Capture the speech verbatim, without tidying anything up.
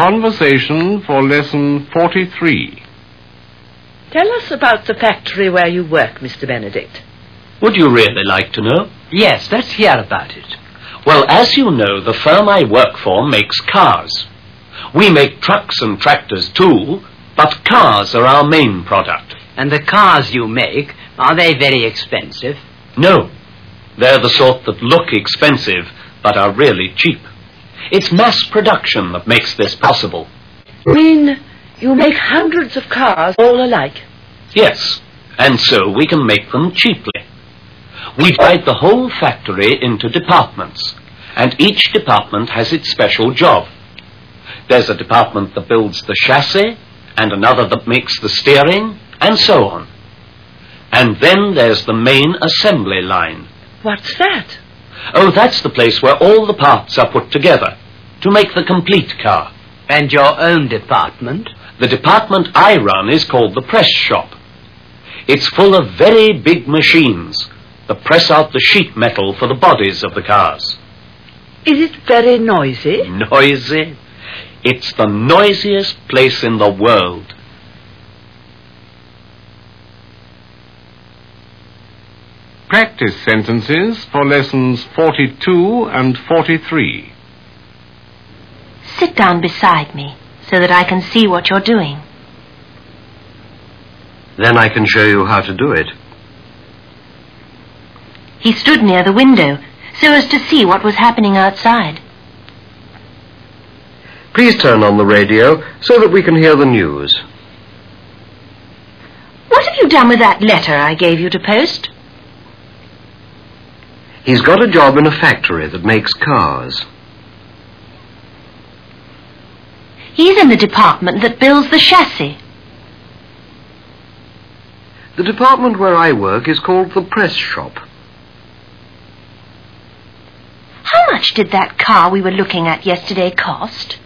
Conversation for Lesson forty-three. Tell us about the factory where you work, Mister Benedict. Would you really like to know? Yes, let's hear about it. Well, as you know, the firm I work for makes cars. We make trucks and tractors too, but cars are our main product. And the cars you make, are they very expensive? No. They're the sort that look expensive, but are really cheap. It's mass production that makes this possible. You mean you make hundreds of cars all alike? Yes, and so we can make them cheaply. We divide the whole factory into departments, and each department has its special job. There's a department that builds the chassis, and another that makes the steering, and so on. And then there's the main assembly line. What's that? Oh, that's the place where all the parts are put together to make the complete car. And your own department? The department I run is called the press shop. It's full of very big machines that press out the sheet metal for the bodies of the cars. Is it very noisy? Noisy? It's the noisiest place in the world. Practice sentences for lessons forty-two and forty-three. Sit down beside me so that I can see what you're doing. Then I can show you how to do it. He stood near the window so as to see what was happening outside. Please turn on the radio so that we can hear the news. What have you done with that letter I gave you to post? He's got a job in a factory that makes cars. He's in the department that builds the chassis. The department where I work is called the press shop. How much did that car we were looking at yesterday cost?